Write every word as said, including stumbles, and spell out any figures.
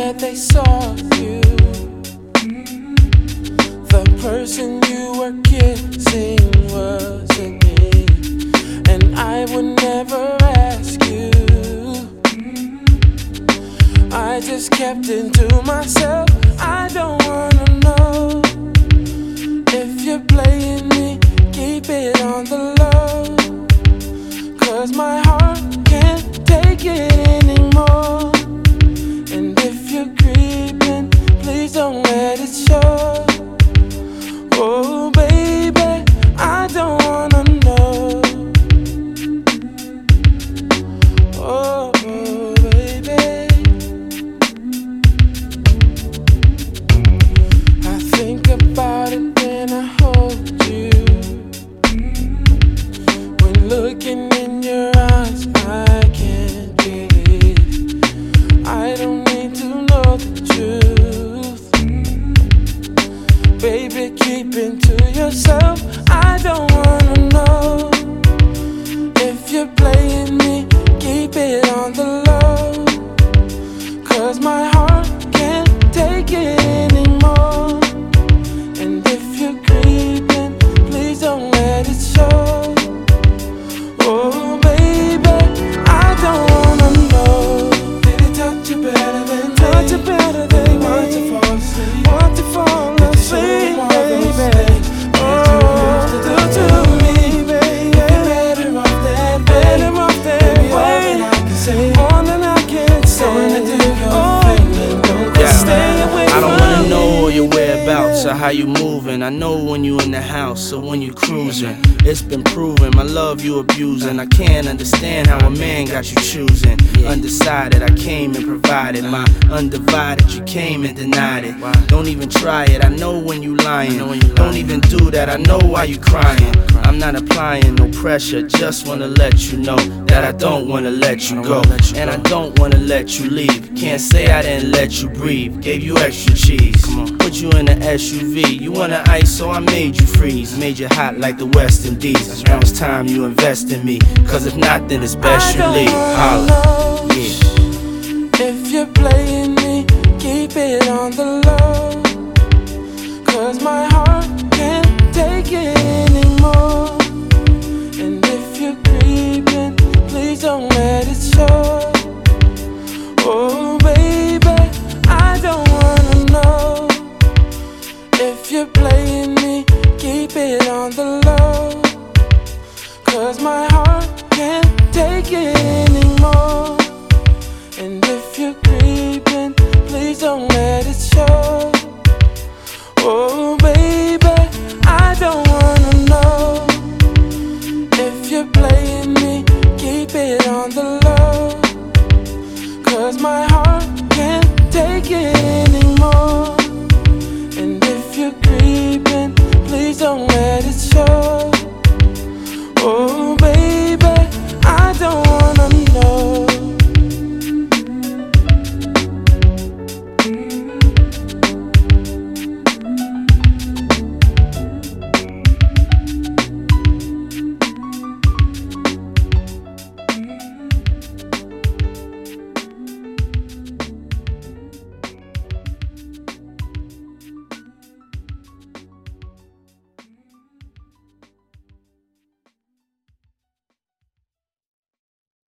that they saw you. The person you were kissing wasn't me, and I would never ask you. I just kept it to myself. I don't wanna know if you're playing me. Keep it on the low, 'cause my heart can't take it anymore. And if you're creeping, please don't let it show. Oh baby, I don't wanna know. Oh baby, I think about it when I hold you. When looking in your eyes, I can't believe. I don't need to know the truth. Baby, keep it to yourself. I don't wanna know if you're playing me. Keep it on the low, 'cause my heart can't take it anymore. And if you're creeping, please don't let it show. Oh baby, I don't wanna know. Did he touch you better than me? Touch you better than me? Want to fall asleep? Want to fall asleep, baby? Oh, do to me, baby. You're better off that way. Better off that way. More than I can say. Oh, yeah. stay away I don't from wanna me. know all your whereabouts or how you moving. I know when you in the house or when you cruising. It's been proven, my love you abusing. I can't understand how a man got you choosing. Undecided, I came and provided my undivided. You came and denied it. Don't even try it, I know when you lying. Don't even do that, I know why you crying. I'm not applying no pressure, just wanna let you know that I don't wanna let you go. And I don't wanna let you leave. Can't say I didn't let you breathe. Gave you extra cheese, put you in an S U V. You wanna ice, so I made you freeze. Made you hot like the West Indies. Now it's time you invest in me, 'cause if not, then it's best you leave. Holla. Yeah. If you're playing me, keep it on the low, 'cause my